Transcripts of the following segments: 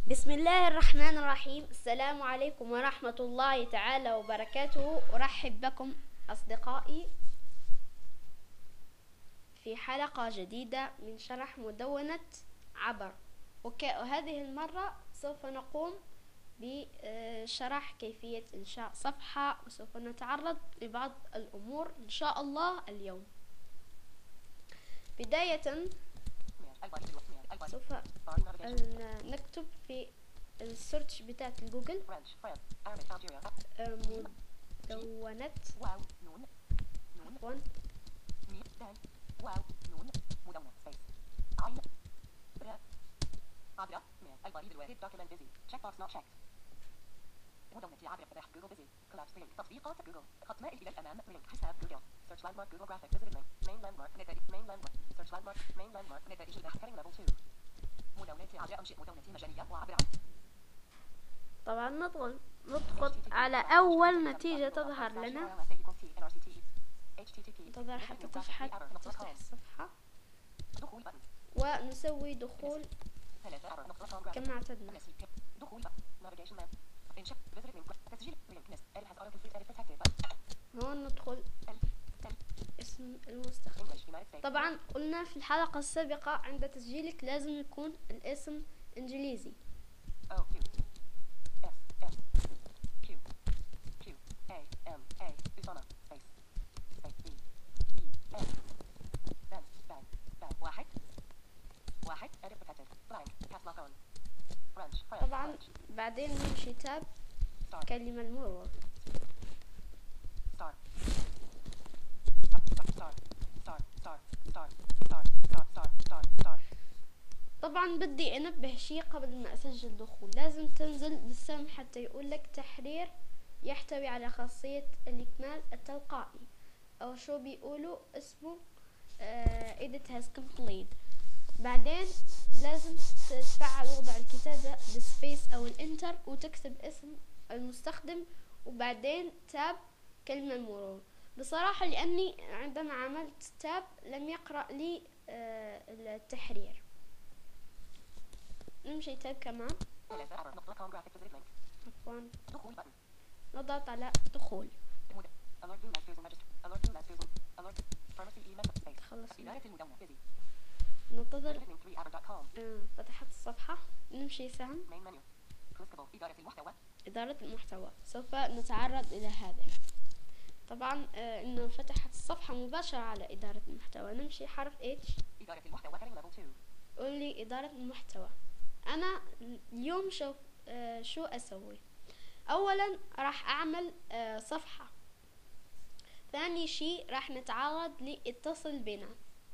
بسم الله الرحمن الرحيم. السلام عليكم ورحمة الله تعالى وبركاته. أرحب بكم أصدقائي في حلقة جديدة من شرح مدونة عبر. وهذه المرة سوف نقوم بشرح كيفية إنشاء صفحة، وسوف نتعرض لبعض الأمور إن شاء الله اليوم. بداية سوف نكتب في السيرش بتاعت الجوجل مدونة عبر البريد الواحد document busy check box not checked. مدونة عبر فتح جوجل busy collapse link تطبيقات جوجل خط مائل إلى الأمام link حساب جوجل search landmark جوجل graphic visited link main landmark نتائج main landmark search landmark main landmark نتائج البحث heading level 2 مدونة عبر أنشئ مدونة مجانية وعبر طبعا نضغط على أول نتيجة تظهر لنا، تظهر حتى تفتح الصفحة ونسوي دخول كما اعتدنا. هون ندخل اسم المستخدم. طبعا قلنا في الحلقة السابقة عند تسجيلك لازم يكون الاسم انجليزي. طبعا بعدين نمشي تاب كلمة المرور. طبعا بدي انبه شي قبل ما اسجل دخول، لازم تنزل بالسهم حتى يقولك تحرير يحتوي على خاصية الإكمال التلقائي، او شو بيقولوا اسمه edit has complete. بعدين لازم تفعل وضع الكتابة بالسبيس او الانتر وتكتب اسم المستخدم وبعدين تاب كلمة المرور. بصراحة لاني عندما عملت تاب لم يقرأ لي التحرير. نمشي تاب كمان. عفوا نضغط على دخول. خلصنا ننتظر. فتحت الصفحة. نمشي سهم إدارة المحتوى. سوف نتعرض إلى هذا. طبعا إنه فتحت الصفحة مباشرة على إدارة المحتوى. نمشي حرف H. إدارة المحتوى قول لي إدارة المحتوى. أنا اليوم شو أسوي؟ أولا راح أعمل صفحة. ثاني شيء راح نتعرض لاتصل بنا،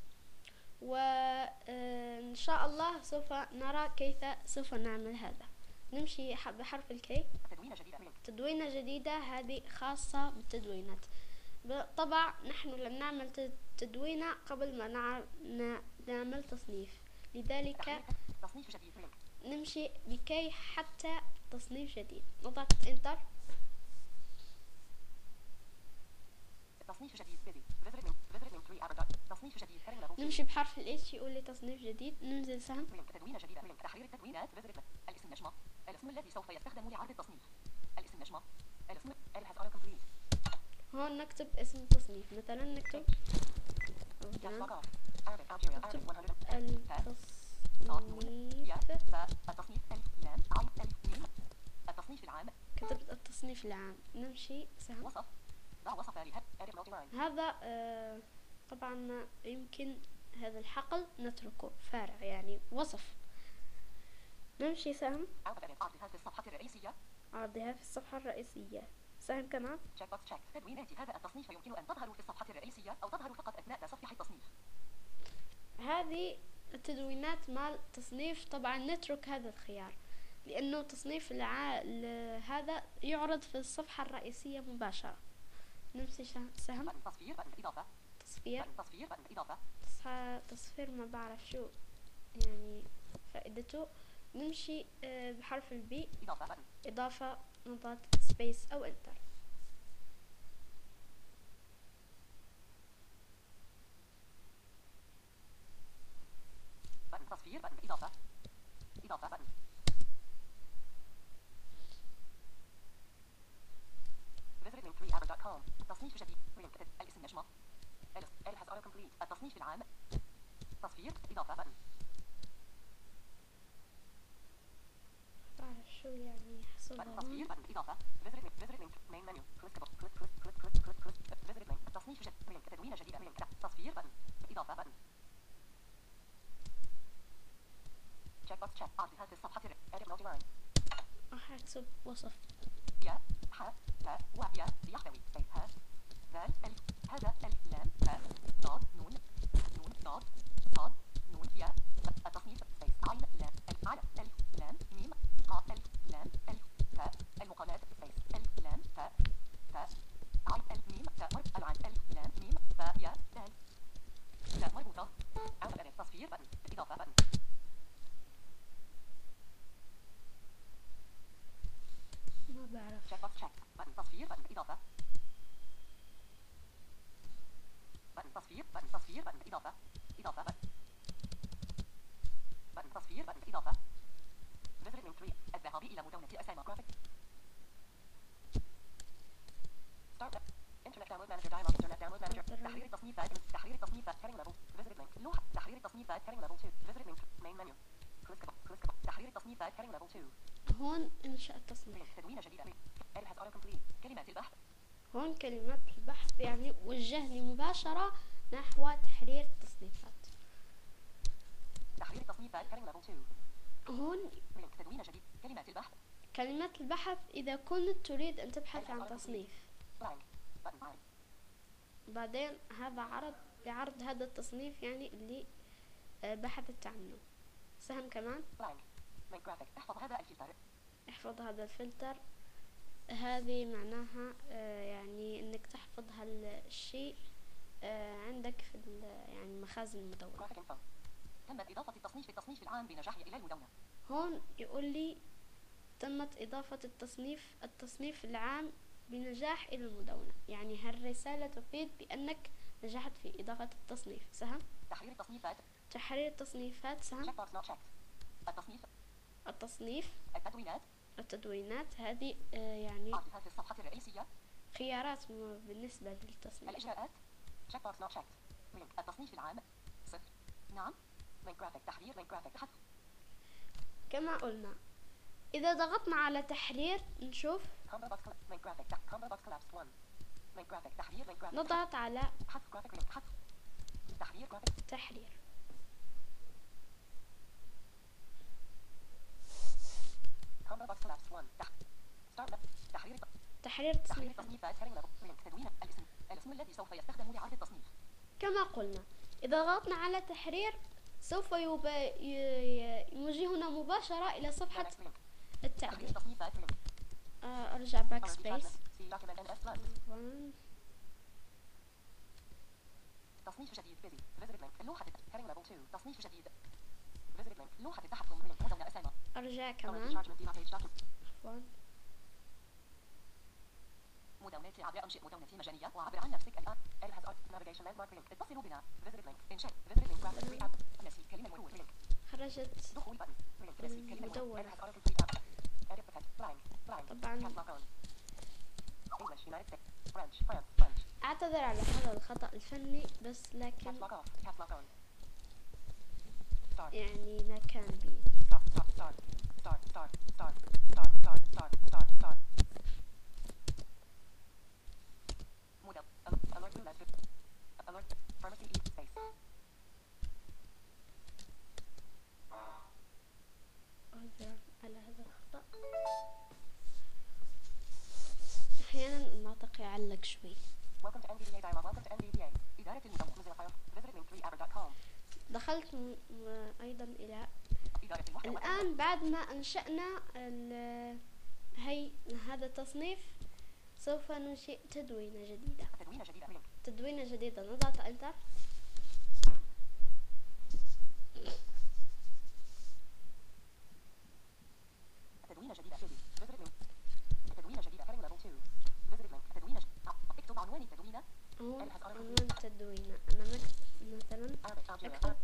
وإن شاء الله سوف نرى كيف سوف نعمل هذا. نمشي بحرف الكي. تدوينة جديدة هذه خاصة بالتدوينات. بالطبع نحن لن نعمل تدوينة قبل ما نعمل تصنيف، لذلك نمشي بكي حتى تصنيف جديد. نضغط انتر. تصنيف جديد تصنيف جديد نمشي بحرف الاتش يقول لي تصنيف جديد. ننزل سهم تدوين جديد تحرير التدوينات الاسم نجمة الاسم الذي سوف يستخدم لعرض التصنيف الاسم نجمة الاسم has auto complete. هون نكتب اسم التصنيف، مثلا نكتب التصنيف العام. كتبت التصنيف العام. نمشي سهم وصف هذا طبعا يمكن هذا الحقل نتركه فارغ، يعني وصف. نمشي سهم عرضها في الصفحة الرئيسية. عرضها في الصفحة الرئيسية. سهم كمان تدوينات هذا التصنيف يمكن أن تظهر في الصفحة الرئيسية أو تظهر فقط أثناء تصفيح التصنيف. هذه التدوينات مال تصنيف. طبعا نترك هذا الخيار لأنه تصنيف هذا يعرض في الصفحة الرئيسية مباشرة. نمشي سهم تصفير إضافة. تصفير ما بعرف شو يعني فائدته. نمشي بحرف البي إضافة. نضغط سبيس أو انتر. تصفير إضافة نكتبها تصفير هون. button إضافة visit link main menu click visit link تصنيف جديد تدوينة جديدة تصفير button إضافة button check box check هذه الصفحة edit multi-line راح اكتب وصف. يا ح ت و يا يحتوي ه ذال ألف هذا ألف لام ه ضاد نون ضاد صاد نون يا التصنيف عين لام ألف على ألف لام ميم قاف ألف لام ألف تاء المقامات ألف لام تاء عين ألف ميم تاء العين ألف لام ميم باء يا دال تاء مربوطة عدد ألف تصفير بطن إضافة بطن ما بعرف. check box check button تصفير button إضافة button تصفير button إضافة button تصفير button إضافة visit link 3 الذهاب إلى مدونة أسامة graphic start internet download manager dialog internet download manager تحرير التصنيفات heading level visit link لوحة تحرير التصنيفات heading level 2 visit link main menu click تحرير التصنيفات heading level 2 هون إنشاء التصنيف. تدوين جديدة edit has auto complete كلمات البحث هون كلمات البحث يعني وجهني مباشرة نحو تحرير التصنيفات. تحرير التصنيفات heading level 2 هون تدوين جديد كلمات البحث كلمات البحث إذا كنت تريد أن تبحث عن تصنيف. blank button بعدين هذا عرض بعرض هذا التصنيف يعني اللي بحثت عنه. سهم كمان blank make graphic احفظ هذا الفلتر احفظ هذا الفلتر. هذه معناها يعني انك تحفظ هالشيء عندك في يعني مخازن المدونة. graphic info تمت إضافة التصنيف العام بنجاح إلى المدونة. هون يقول لي تمت إضافة التصنيف العام بنجاح إلى المدونة، يعني هالرسالة تفيد بأنك نجحت في إضافة التصنيف. سهم تحرير التصنيفات سهم check box not checked التصنيف التدوينات هذه يعني في الصفحة الرئيسية خيارات بالنسبة للتصنيف. الإجراءات check box not checked التصنيف العام صفر نعم make graphic تحرير make graphic حذف. كما قلنا إذا ضغطنا على تحرير نشوف combo box make graphic combo box collapse 1 make graphic تحرير make graphic نضغط على حذف graphic حذف تحرير graphic تحرير. combo box collapse 1 start تحرير التصنيفات. تدوين الاسم الذي سوف يستخدم لعرض التصنيف. كما قلنا إذا ضغطنا على تحرير سوف يوجهنا مباشرة إلى صفحة التعديل. أرجع باك سبيس. تصنيف جديد busy visit link لوحة heading level 2 تصنيف جديد visit link لوحة التحكم مدونة أسامة. أرجع كمان. عفوا. مدونتي عبر أنشئ مدونتي مجانية وعبر عن نفسك الآن. Edit has navigation landmark link اتصلوا بنا visit link إنشاء visit link graphic free app نسيب كلمة مرور link خرجت دخول button link نسيب كلمة المدونة. Edit has auto complete app edit blank طبعا catalog on English United States French France أعتذر على هذا الخطأ الفني بس لكن catalog off catalog on start يعني ما كان بي. start model alert alert pharmacy space أعتذر على هذا الخطأ. أحيانا الناطق يعلق شوي. welcome to NVDA dialog welcome to NVDA إدارة المدونة Mozilla Firefox visit link 3aber.com دخلت أيضا إلى إدارة المحتوى الآن بعد ما أنشأنا هذا التصنيف سوف ننشئ تدوينة جديدة. نضغط انتر. تدوينة جديدة تدوينة جديدة heading level 2 visit link تدوينة اكتب عنوان التدوينة هون عنوان التدوينة. أنا مثلا أكتب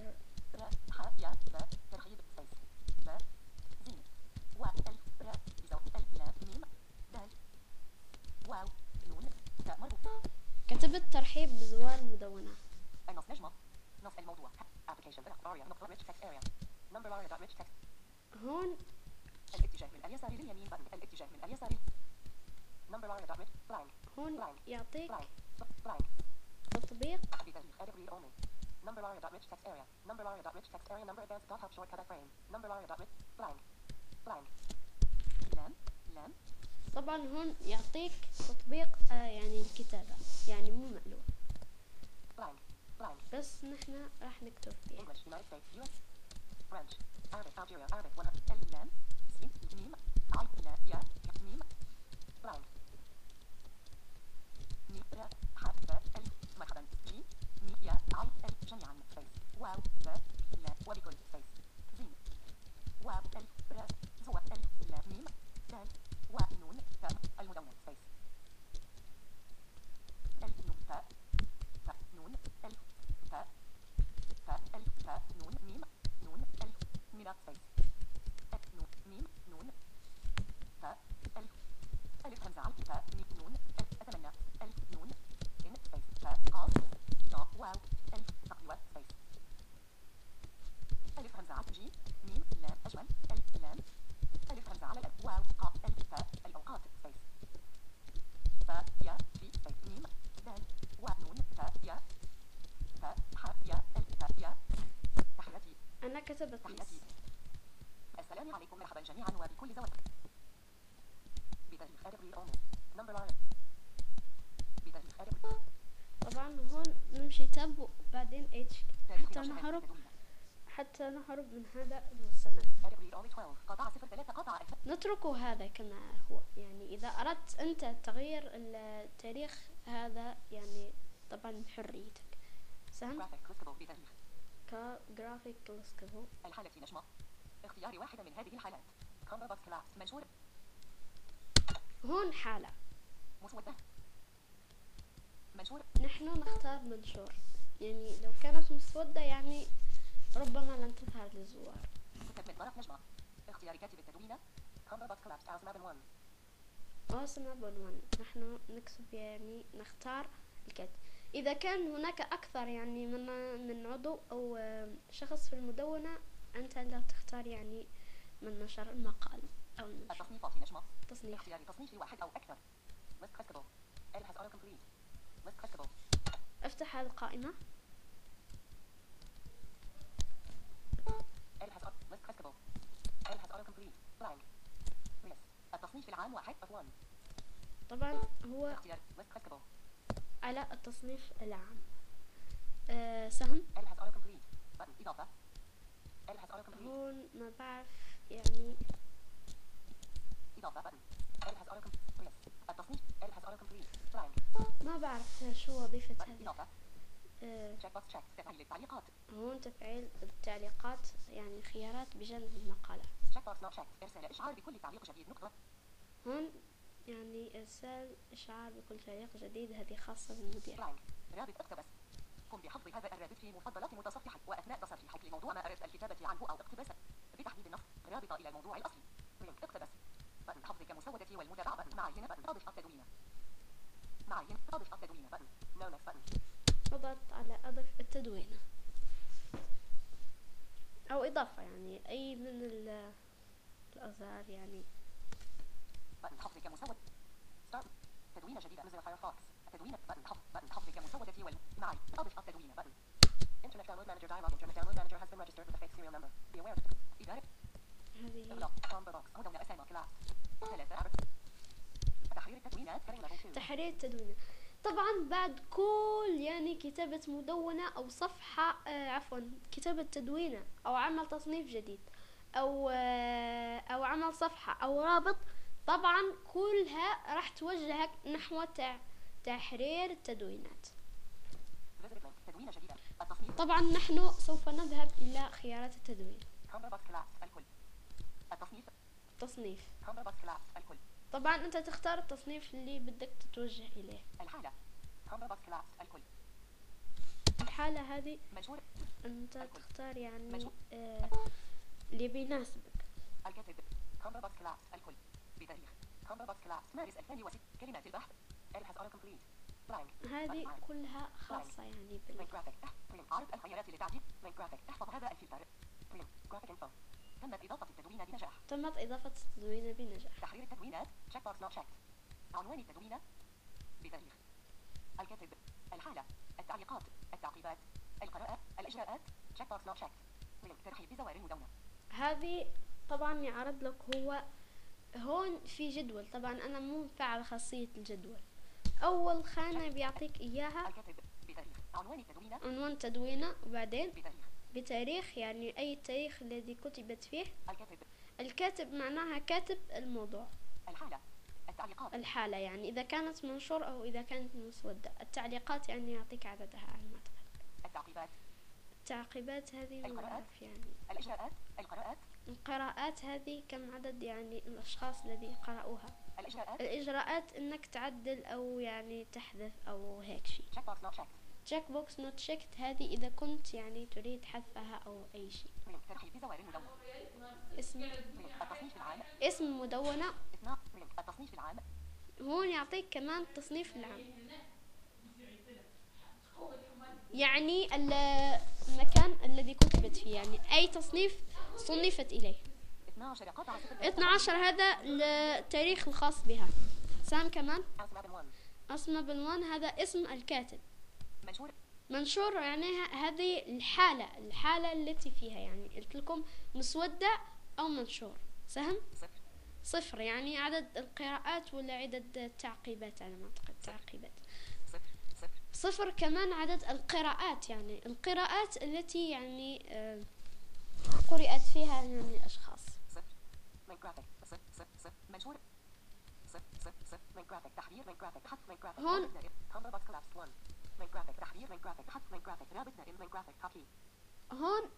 ترحيب سبيس زين والف بزود الف لام ميم دال واو نون تاء مربوط. كتبت ترحيب بزوار المدونة. النص نجمة نص الموضوع application aria rich text area number aria rich text. هون الاتجاه من اليسار لليمين button. الاتجاه من اليسار. Number area dot width blank. هون Blank. يعطيك Blank. Blank. تطبيق بتاريخ edit read only. Number area dot rich text area. Number area dot rich text area. Number advanced dot help shortcut frame. Number area dot rich blank. Blank. لام. طبعا هون يعطيك تطبيق يعني الكتابة، يعني مو مألوف، blank. Blank. بس نحن راح نكتب فيه. English United States US French Arabic Algeria Arabic 100 لام سين ميم عين لا يا ميم blank. ميم را حرف ألف مرحبا جيم ميم يا عين ألف جميعا سبيس واو لا لا وبكل سبيس زين واو ألف را زوا ألف لا ميم دال ونون تاء المدونة سبيس ألف نون تاء تاء نون ألف تاء تاء ألف تاء نون ميم نون ألف ميلاد سبيس نون ميم نون تاء ألف ألف همزة على تاء ميم نون ألف أتمنى ألف نون إن سبيس تاء قاف ضاء واو ألف تقوى سبيس ألف همزة على جيم ميم لام أجمل ألف لام ألف همزة على الألف واو قاف ألف تاء الأوقات سبيس فاء يا في سبيس ميم دال ونون تاء يا تاء حاء يا ألف تاء يا تحياتي أنا كتبت تحياتي. السلام عليكم مرحبا جميعا وبكل زواج. بتاريخ edit read only. Number line. بتاريخ edit. طبعا هون نمشي تاب وبعدين اتش تاريخ حتى نشر هذه نهرب التدوين. من هذا السند. edit read only 12 قطعة 03 قطعة نترك هذا كما هو، يعني إذا أردت أنت تغيير التاريخ هذا يعني طبعا بحريتك. سهم graphic clickable بتاريخ. كجرافيك كلسكبو. الحالة نجمة. اختيار واحدة من هذه الحالات. combo box collapse منشور. هون حالة مسودة. منشور. نحن نختار منشور، يعني لو كانت مسودة يعني ربما لن تظهر للزوار. كتب من طرف نجمة. اختيار كاتب التدوين. combo box collapse as map 1. أوسما بونوان نحن نكتب يعني نختار الكاتب. إذا كان هناك أكثر يعني من عضو أو شخص في المدونة، أنت لا تختار يعني من نشر المقال أو النشر. التصنيفات نجمة. تصنيف. اختيار تصنيف واحد أو أكثر. list clickable. L has autocomplete. list clickable. افتح هذه القائمة. L has list clickable. L has autocomplete. blank. list. التصنيف العام واحد of 1. طبعا هو اختيار list clickable. على التصنيف العام. سهم. L has autocomplete. button إضافة. L has autocomplete. هون ما بعرف يعني إضافة button. L has autocomplete. list. التصنيف L has autocomplete. blank. ما بعرف شو وظيفة button هذه. إضافة. checkbox check. تفعيل التعليقات. هون تفعيل التعليقات، يعني خيارات بجانب المقالات. checkbox not checked. إرسال إشعار بكل تعليق جديد نقطة. هون يعني إرسال إشعار بكل تعليق جديد، هذه خاصة بالمدير. blank. رابط اقتبس. قم بحفظ هذا الرابط في مفضلات متصفحة وأثناء تصفيحك لموضوع ما أردت الكتابة عنه أو اقتباسه بتحديد النص. رابط إلى الموضوع الأصلي. لينك اقتبس. بطن حفظ كمسودة والمتابعة بطن معين بطن أضف التدوين. معين أضف التدوين بطن. no next button. اضغط على أضف التدوين أو إضافة، يعني أي من الأزرار يعني. بطن حفظ كمسودة. start. تدوين جديدة مزر فايرفوكس. تدوين بطن حفظ كمسودة معي أضف التدوين بطن. Internet Download Manager dialog. Internet Download Manager has been registered with a fake serial number. Be aware of إدارة. هذه إغلاق. combo box. مدونة أسامة كلاس. 3 عرض. تحرير التدوينات كريم level 2. تحرير التدوين. طبعا بعد كل يعني كتابة مدونة أو صفحة عفوا كتابة تدوينة أو عمل تصنيف جديد أو عمل صفحة أو رابط، طبعا كلها راح توجهك نحو تحرير التدوينات. تدوين جديدة. التصنيف. طبعا نحن سوف نذهب إلى خيارات التدوين. combo box collapse. الكل. التصنيف. تصنيف. combo box collapse. الكل. طبعا أنت تختار التصنيف اللي بدك تتوجه إليه. الحالة. combo box collapse. الكل. الحالة هذه منشور. أنت الكل. تختار يعني منشور. اللي بيناسبك. الكاتب. combo box collapse. الكل. بتاريخ. combo box collapse مارس 2006. كلمات البحث. L has autocomplete. blank. هذه كلها خاصة يعني link graphic. عرض الخيارات لتعديل. link graphic. احفظ هذا الفلتر. link graphic info. تمت إضافة التدوين بنجاح. تمت إضافة التدوين بنجاح. تحرير التدوينات check box not checked. عنوان التدوين بتاريخ. الكاتب. الحالة. التعليقات. التعقيبات. القراءة. الإجراءات check box not checked. ترحيب بزوار المدونة. هذه طبعا يعرض لك هو هون في جدول. طبعا أنا مو مفعل خاصية الجدول. أول خانة بيعطيك إياها الكاتب. بتاريخ. عنوان التدوين عنوان تدوينة، وبعدين بتاريخ. بتاريخ يعني أي تاريخ الذي كتبت فيه. الكاتب. الكاتب معناها كاتب الموضوع. الحالة. التعليقات. الحالة يعني إذا كانت منشور أو إذا كانت مسودة. التعليقات يعني يعطيك عددها على ما أعتقد. التعقيبات. التعقيبات هذه ما القراءات. أعرف يعني. الإجراءات. القراءات. القراءات هذه كم عدد يعني الأشخاص الذي قرأوها. الإجراءات. الإجراءات إنك تعدل أو يعني تحذف أو هيك شيء. check box not checked. check box not checked هذه إذا كنت يعني تريد حذفها أو أي شيء. ترحيب بزوار المدونة. اسم التصنيف العام. اسم مدونة. التصنيف العام. هون يعطيك كمان التصنيف العام، يعني المكان الذي كتبت فيه، يعني أي تصنيف صنفت إليه. 12 قطعة 12 هذا التاريخ الخاص بها. سام كمان أسماء بالوان. أسماء بالوان هذا اسم الكاتب. منشور. منشور يعني هذه الحالة التي فيها، يعني قلت لكم مسودة أو منشور. سهم صفر يعني عدد القراءات ولا عدد التعقيبات على ما أعتقد. تعقيبات صفر. كمان عدد القراءات يعني القراءات التي يعني قرأت فيها يعني الأشخاص. منشور. تحرير. هون هون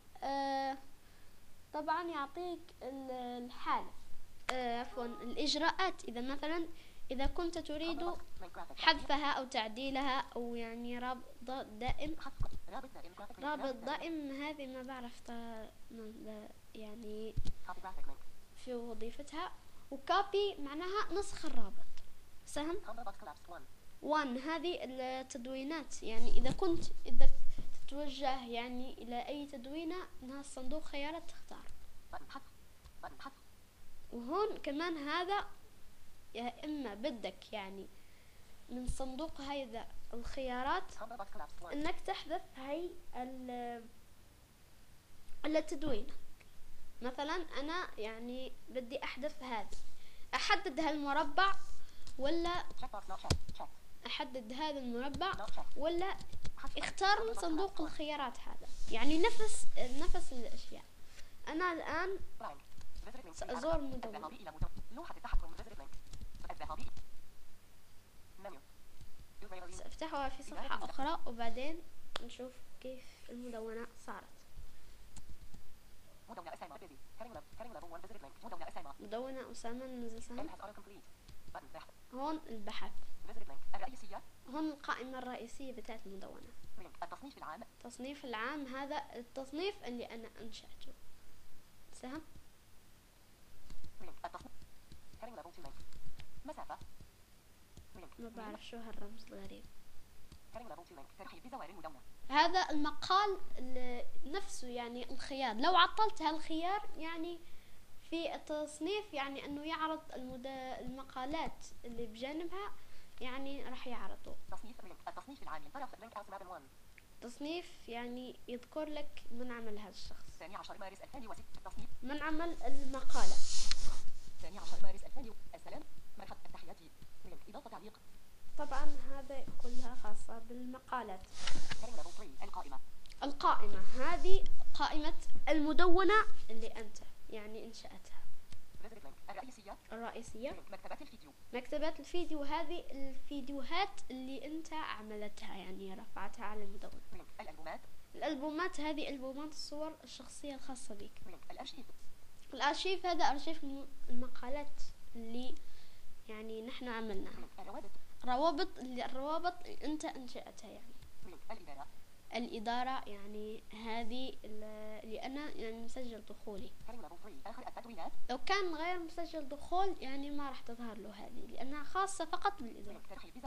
طبعا يعطيك الحالة عفوا الإجراءات. إذا مثلا إذا كنت تريد حذفها أو تعديلها أو يعني رابط دائم. رابط دائم هذه ما بعرف يعني في وظيفتها. وكوبي معناها نسخ الرابط. سهم 1 هذه التدوينات، يعني إذا تتوجه يعني إلى أي تدوينة إنها صندوق خيارات تختار. وهون كمان هذا يا إما بدك يعني من صندوق هذا الخيارات إنك تحذف هاي التدوينة. مثلا أنا يعني بدي أحذف هذه، أحدد هالمربع ولا أحدد هذا المربع ولا اختار من صندوق الخيارات هذا، يعني نفس الأشياء. أنا الآن سأزور مدونة. سأفتحها في صفحة أخرى وبعدين نشوف كيف المدونة صارت. مدونة أسامة ننزل سهم. هون البحث. هون القائمة الرئيسية بتاعت المدونة. التصنيف العام. التصنيف العام هذا التصنيف اللي أنا أنشأته. سهم. مسافة. ما بعرف شو هالرمز الغريب. ترحيب بزوار المدونة. هذا المقال نفسه يعني الخيار، لو عطلت هالخيار يعني في التصنيف يعني انه يعرض المقالات اللي بجانبها يعني راح يعرضوا. التصنيف العام طرف لينك أسماء بالوان. تصنيف يعني يذكر لك من عمل هذا الشخص. 12 مارس 2006 تصنيف. من عمل المقالة. 12 مارس 2000. السلام. مرحبا. التحيات. إضافة تعليق. طبعا هذا كلها خاصة بالمقالات. القائمة هذه قائمة المدونة اللي أنت يعني إنشأتها. الرئيسية. مكتبات الفيديو هذه الفيديوهات اللي أنت عملتها يعني رفعتها على المدونة. الألبومات هذه ألبومات الصور الشخصية الخاصة بك. الأرشيف هذا أرشيف المقالات اللي يعني نحن عملناها. الروابط اللي أنت أنشأتها يعني. الإدارة يعني هذه اللي أنا يعني مسجل دخولي. لو كان غير مسجل دخول يعني ما راح تظهر له هذه لأنها خاصة فقط بالإدارة.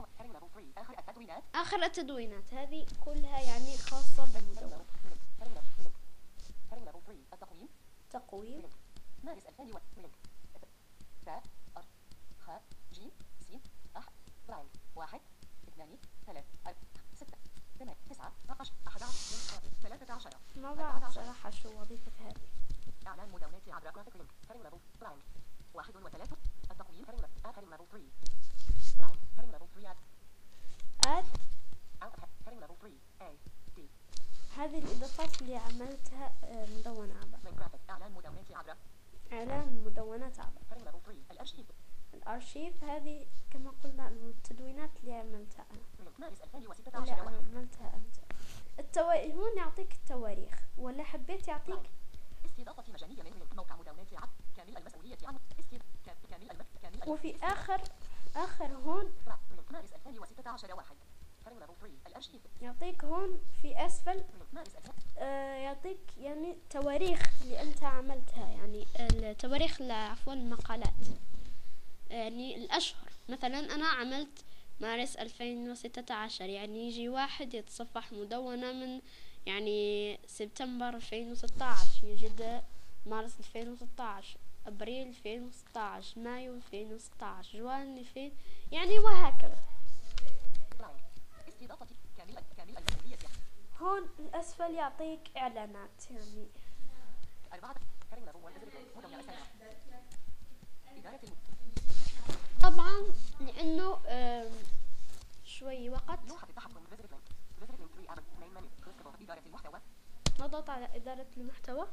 آخر التدوينات هذه كلها يعني خاصة بالمدونة. تقويم. مارس 2000 لينك تاء أر خاء جيم سين أح بلانك 1 2 3 4 6 8 9 11 11 13 ما بعرف صراحة شو وظيفة هذه. إعلان مدونات عبر جرافيك لينك كارين ليفل بلانك 1 و3 التقويم كارين ليفل 3 بلانك كارين ليفل 3 آد كارين ليفل 3 A D هذه الإضافات اللي عملتها مدونة عبر من جرافيك إعلان مدونات عبر إعلان مدونات عبر كارين ليفل 3 الأرشيف الأرشيف. هذه كما قلنا التدوينات اللي عملتها أنا لينك مارس اللي 2016 عملتها أنت. هون يعطيك التواريخ، ولا حبيت يعطيك استضافة مجانية من موقع مدونات عبر كامل المسؤولية عن كامل وفي آخر هون لينك مارس 2016 1 كارين ليفل 3 الأرشيف يعطيك هون في أسفل لينك مارس 2000 يعطيك يعني تواريخ اللي أنت عملتها، يعني التواريخ عفوا المقالات، يعني الأشهر. مثلا أنا عملت مارس 2016، يعني يجي واحد يتصفح مدونة من يعني سبتمبر 2016 يجد مارس 2016، أبريل 2016، مايو 2016، جوان 2000، يعني وهكذا. بلانك استضافة كامل المسؤولية هون الأسفل يعطيك إعلانات، يعني 4 كارين ليفل 1 مدونة أساسية إدارة طبعا لأنه شوي وقت لوحة التحكم فيزيت لينك 3 أبد مين منيو إدارة المحتوى نضغط على إدارة المحتوى.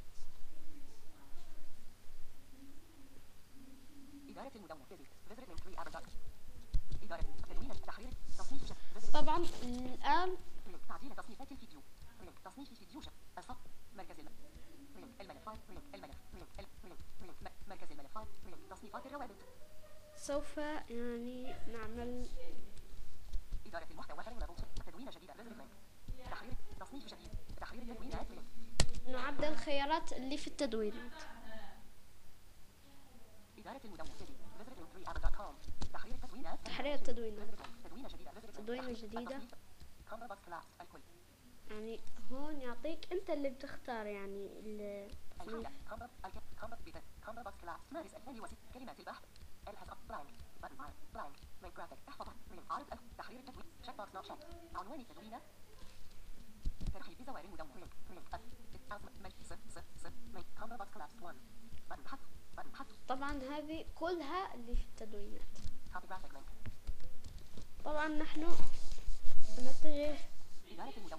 إدارة المدونة فيزيت لينك 3 أبد إدارة تدوين تحرير تصنيف طبعا الآن تعديل تصنيفات الفيديو تصنيف الفيديو الصف مركز الملفات مركز الملفات تصنيفات الروابط سوف يعني نعمل إدارة المحتوى تدوين جديد تحرير تصنيف جديد تحرير التدوينات نعدل الخيارات اللي في التدوينات. إدارة المدونة link3app.com تحرير التدوينات تحرير التدوينات تدوينة جديدة تدوينة جديدة. كامبر بوكس كلاس الكل يعني هون يعطيك انت اللي بتختار يعني الحالة كامبر بوكس كلاس مارس 2006 كلمات البحث الحساب بلانك بلانك لينك جرافيك احفظ عرض تحرير التدوين شيك بوكس نوت شيك عنوان التدوينة ترحيب بزوار المدونة كامبر بوكس كلاس 1 بحث طبعا هذه كلها اللي في التدوينات. كوبي جرافيك لينك طبعا نحن نتجه إدارة المدونة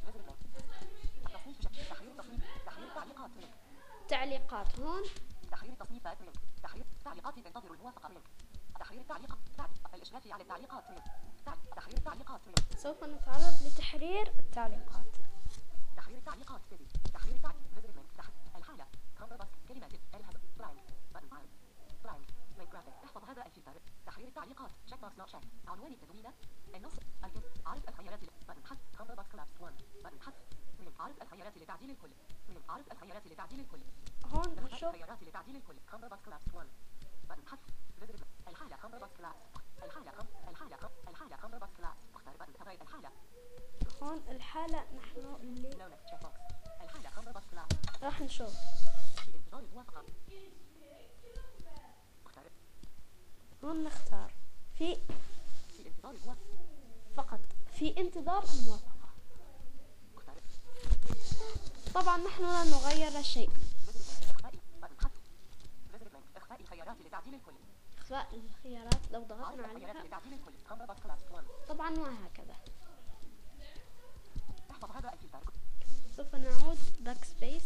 تحرير تعليقات تعليقات. هون تحرير تصنيفات تحرير تعليقات تنتظر الموافقة تحرير التعليق الإشراف على التعليقات تحرير التعليقات سوف نتعرض لتحرير التعليقات. تحرير التعليقات تحرير الحالة كامبر كلمات الهب بلانك بلانك لينك جرافيك احفظ هذا الفلتر تحرير التعليقات تشيك بوكس نوت شيك عنوان التدوينة النص عرض الخيارات بحث كامبر بوكس كلاس 1 بحث عرض الخيارات لتعديل الكل عرض الخيارات لتعديل الكل هون نشوف الخيارات لتعديل الكل كامبر بوكس كلاس 1 بحث الحالة كامبر بوكس كلاس الحالة كامبر بوكس كلاس اختار تغير الحالة. هون الحالة نحن اللي لونك تشيك بوكس الحالة كامبر بوكس كلاس راح نشوف في انتظار الموافقة اختار هون نختار في انتظار الموافقة فقط في انتظار الموافقة. اختار طبعا نحن لا نغير شيء. اخفاء الخيارات لتعديل الكل إخفاء الخيارات لو ضغطنا عليها لتعديل الكل كامبر بوكس كلاس 1 طبعا وهكذا. احفظ هذا الفلتر سوف نعود باك سبيس.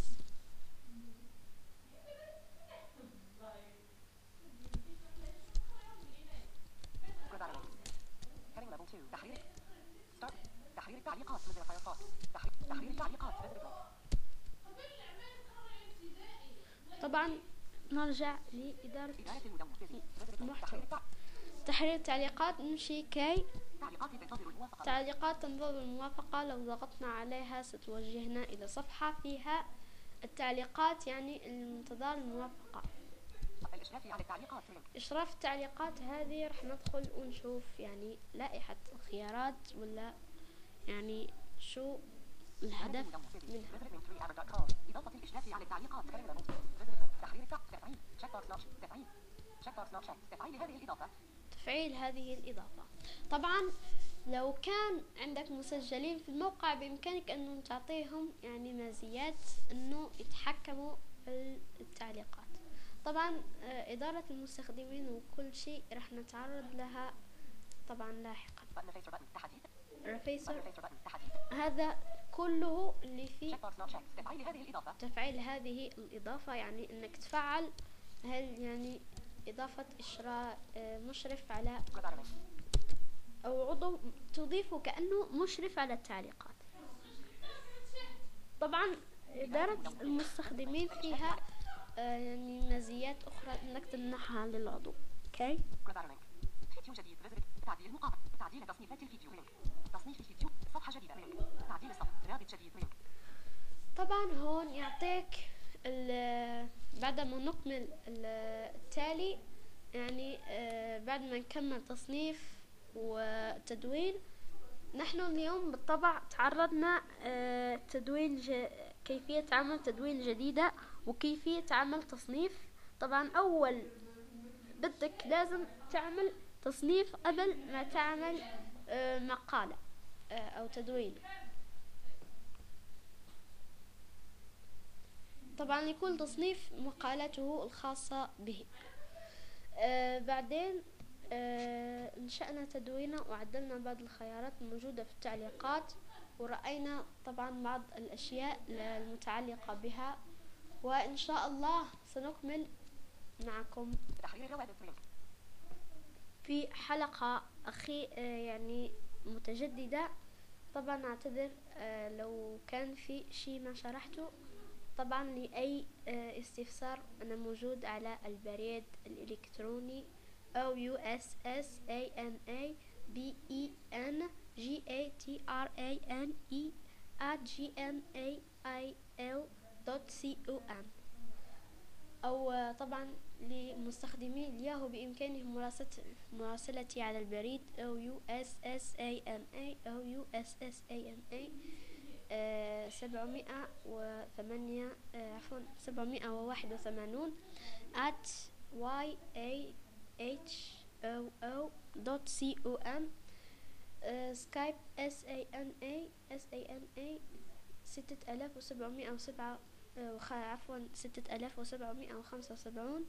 تحرير التعليقات مثل فايرفوكس تحرير التعليقات طبعا نرجع لإدارة المحتوى تحرير التعليقات. نمشي كي تعليقات تنتظر الموافقة تعليقات تنتظر الموافقة. لو ضغطنا عليها ستوجهنا إلى صفحة فيها التعليقات، يعني المنتظر الموافقة. الإشراف على التعليقات إشراف التعليقات هذه رح ندخل ونشوف يعني لائحة الخيارات ولا يعني شو الهدف منها. إضافة الإشراف على التعليقات تحرير Checkbox not checked. تفعيل هذه الإضافة. تفعيل هذه الإضافة. طبعا لو كان عندك مسجلين في الموقع بإمكانك أنه تعطيهم يعني مزيات أنه يتحكموا في التعليقات. طبعا إدارة المستخدمين وكل شيء راح نتعرض لها طبعا لاحقا. Button eraser button. تحديث. رفيسر Button eraser button. تحديث. هذا كله اللي فيه Checkbox not checked. تفعيل هذه الإضافة. تفعيل هذه الإضافة، يعني أنك تفعل هل يعني إضافة مشرف على Retirement. أو عضو تضيفه كأنه مشرف على التعليقات. طبعا إدارة المستخدمين فيها يعني مزيات أخرى أنك تمنحها للعضو. اوكي. Retirement. فيديو جديد. Visit. تعديل المقاطع. تعديل تصنيفات الفيديو. لينك. تصنيف الفيديو. صفحة جديدة. لينك. تعديل الصف. رابط جديد. لينك. طبعا هون يعطيك بعد ما نكمل التالي يعني بعد ما نكمل تصنيف وتدوين. نحن اليوم بالطبع تعرضنا كيفية عمل تدوين جديدة وكيفية عمل تصنيف. طبعا أول بدك لازم تعمل تصنيف قبل ما تعمل مقالة أو تدوين. طبعا يكون تصنيف مقالته الخاصة به. بعدين انشأنا تدوينه وعدلنا بعض الخيارات الموجودة في التعليقات، ورأينا طبعا بعض الأشياء المتعلقة بها، وإن شاء الله سنكمل معكم تحرير الروابط. لينك. في حلقة يعني متجددة. طبعا أعتذر لو كان في شيء ما شرحته. طبعا لأي استفسار أنا موجود على البريد الإلكتروني أو USSANABENGATRANE@gmail.com. أو طبعا لمستخدمي الياهو بإمكانهم مراسلتي على البريد أو USSANA أو USSANA 781 @yahoo.com. سكايب SANA 6707 6775.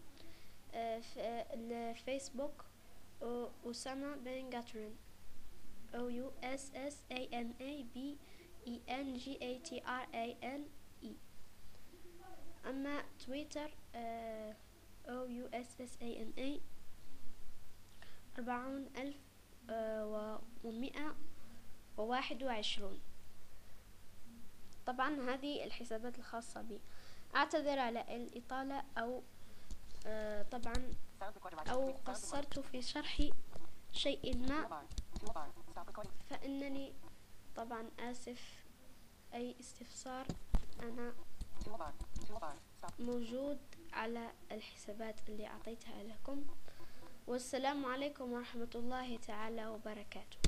الفيسبوك أسامة بن جاترين أو USSANABENGATRANE. أما تويتر أو USSANA 40121. طبعا هذه الحسابات الخاصة بي. أعتذر على الإطالة أو طبعا أو قصرت في شرح شيء ما، فإنني طبعا آسف. أي استفسار أنا موجود على الحسابات اللي أعطيتها لكم. والسلام عليكم ورحمة الله تعالى وبركاته.